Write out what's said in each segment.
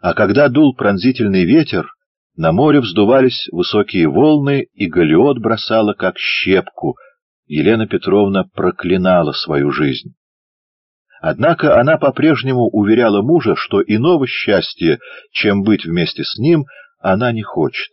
А когда дул пронзительный ветер, на море вздувались высокие волны, и галеот бросала как щепку. Елена Петровна проклинала свою жизнь. Однако она по-прежнему уверяла мужа, что иного счастья, чем быть вместе с ним, она не хочет.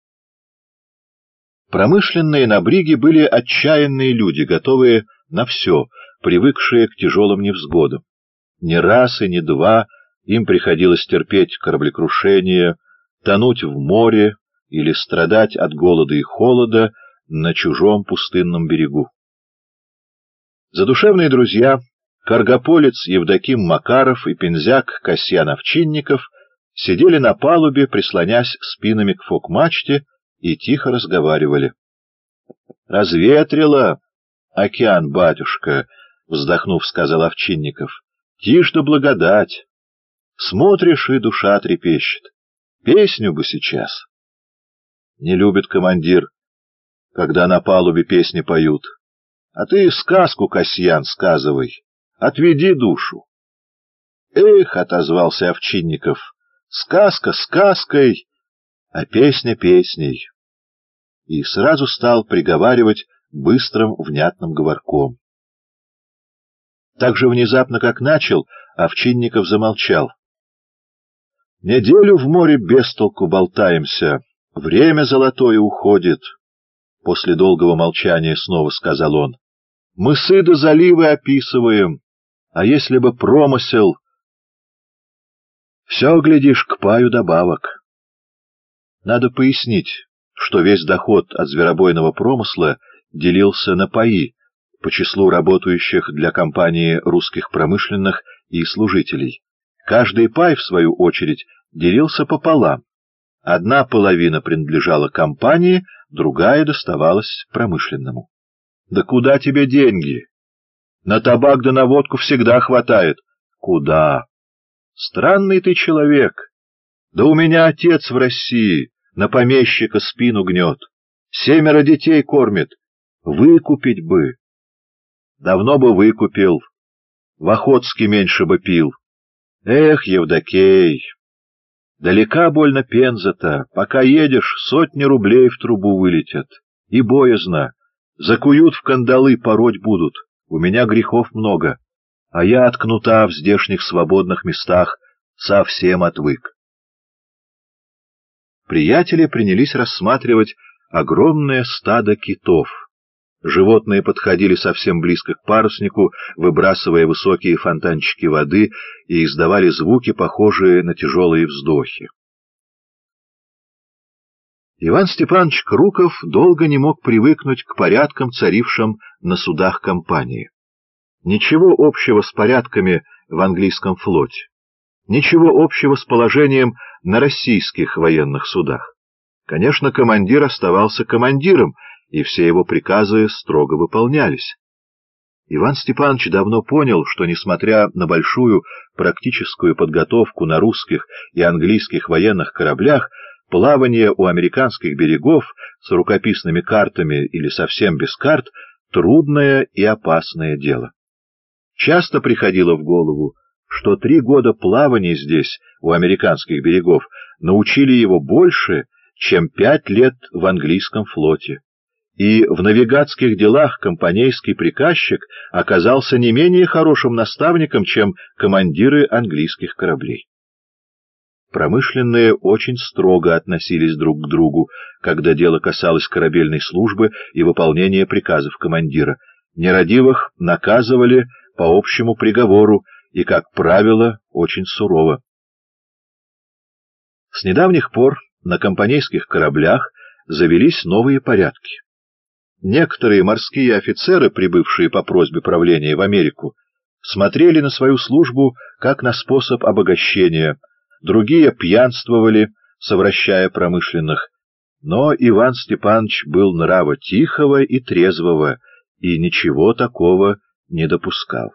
Промышленные на бриге были отчаянные люди, готовые на все, привыкшие к тяжелым невзгодам. Не раз и не два им приходилось терпеть кораблекрушение, тонуть в море или страдать от голода и холода на чужом пустынном берегу. Задушевные друзья, каргополец Евдоким Макаров и пензяк Касьян Овчинников сидели на палубе, прислонясь спинами к фок-мачте, и тихо разговаривали. «Разветрило океан, батюшка», — вздохнув, сказал Овчинников. «Тишь да благодать. Смотришь, и душа трепещет. Песню бы сейчас». Не любит командир, когда на палубе песни поют. А ты сказку, Касьян, сказывай. Отведи душу. «Эх», — отозвался Овчинников, — «сказка сказкой, а песня песней». И сразу стал приговаривать быстрым внятным говорком. Так же внезапно, как начал, Овчинников замолчал. «Неделю в море без толку болтаемся, время золотое уходит», — после долгого молчания снова сказал он. «Мысы до заливы описываем, а если бы промысел, все, глядишь, к паю добавок». Надо пояснить, что весь доход от зверобойного промысла делился на паи по числу работающих для компании русских промышленных и служителей. Каждый пай, в свою очередь, делился пополам. Одна половина принадлежала компании, другая доставалась промышленному. «Да куда тебе деньги? На табак да на водку всегда хватает». «Куда? Странный ты человек. Да у меня отец в России на помещика спину гнет, 7 детей кормит. Выкупить бы». «Давно бы выкупил. В Охотске меньше бы пил». «Эх, Евдокей, далека больно Пенза-то. Пока едешь, 100 рублей в трубу вылетят. И боязно. Закуют в кандалы, пороть будут. У меня грехов много. А я от кнута в здешних свободных местах совсем отвык». Приятели принялись рассматривать огромное стадо китов. Животные подходили совсем близко к паруснику, выбрасывая высокие фонтанчики воды, и издавали звуки, похожие на тяжелые вздохи. Иван Степанович Круков долго не мог привыкнуть к порядкам, царившим на судах компании. Ничего общего с порядками в английском флоте, ничего общего с положением на российских военных судах. Конечно, командир оставался командиром, и все его приказы строго выполнялись. Иван Степанович давно понял, что, несмотря на большую практическую подготовку на русских и английских военных кораблях, плавание у американских берегов с рукописными картами или совсем без карт — трудное и опасное дело. Часто приходило в голову, что 3 года плавания здесь, у американских берегов, научили его больше, чем 5 лет в английском флоте. И в навигатских делах компанейский приказчик оказался не менее хорошим наставником, чем командиры английских кораблей. Промышленные очень строго относились друг к другу, когда дело касалось корабельной службы и выполнения приказов командира. Нерадивых наказывали по общему приговору и, как правило, очень сурово. С недавних пор на компанейских кораблях завелись новые порядки. Некоторые морские офицеры, прибывшие по просьбе правления в Америку, смотрели на свою службу как на способ обогащения, другие пьянствовали, совращая промышленных, но Иван Степанович был нрава тихого и трезвого и ничего такого не допускал.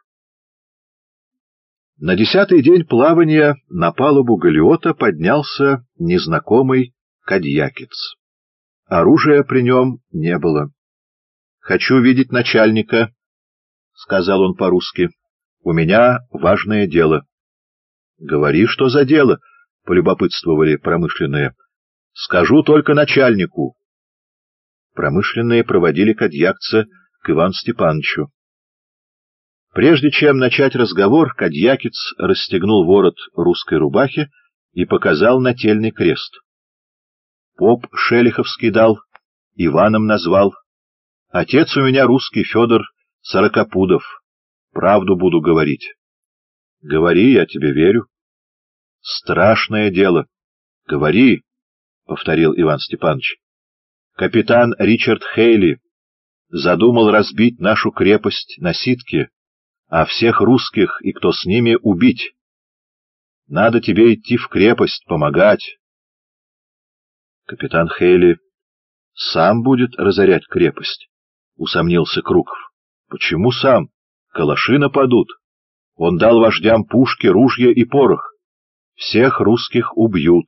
На 10-й день плавания на палубу галеота поднялся незнакомый кадьякец. Оружия при нем не было. «Хочу видеть начальника», — сказал он по-русски. «У меня важное дело». «Говори, что за дело», — полюбопытствовали промышленные. — Скажу только начальнику. Промышленные проводили кадьякца к Ивану Степановичу. Прежде чем начать разговор, кадьякец расстегнул ворот русской рубахи и показал нательный крест. Поп Шелиховский дал, Иваном назвал. Отец у меня русский, Федор Сорокопудов. Правду буду говорить. — Говори, я тебе верю. — Страшное дело. — Говори, — повторил Иван Степанович. — Капитан Ричард Хейли задумал разбить нашу крепость на Ситке, а всех русских и кто с ними убить. Надо тебе идти в крепость, помогать. Капитан Хейли сам будет разорять крепость, — усомнился Круков. — Почему сам? Калаши нападут. Он дал вождям пушки, ружья и порох. Всех русских убьют.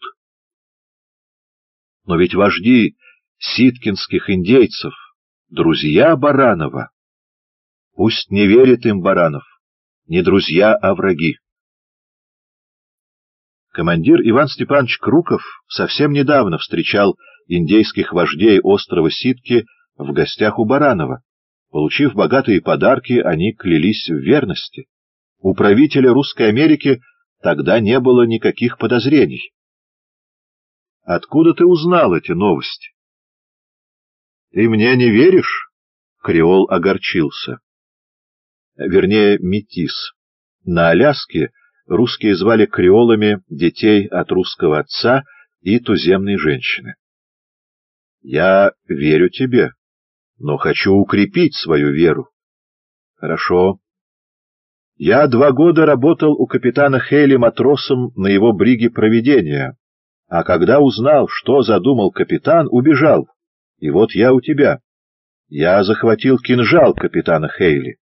Но ведь вожди ситкинских индейцев — друзья Баранова. Пусть не верит им Баранов, не друзья, а враги. Командир Иван Степанович Круков совсем недавно встречал индейских вождей острова Ситки в гостях у Баранова. Получив богатые подарки, они клялись в верности. У правителя Русской Америки тогда не было никаких подозрений. — Откуда ты узнал эти новости? — Ты мне не веришь? — Креол огорчился. Вернее, метис. На Аляске русские звали креолами детей от русского отца и туземной женщины. — Я верю тебе, но хочу укрепить свою веру. — Хорошо. Я 2 года работал у капитана Хейли матросом на его бриге провидения, а когда узнал, что задумал капитан, убежал. И вот я у тебя. Я захватил кинжал капитана Хейли.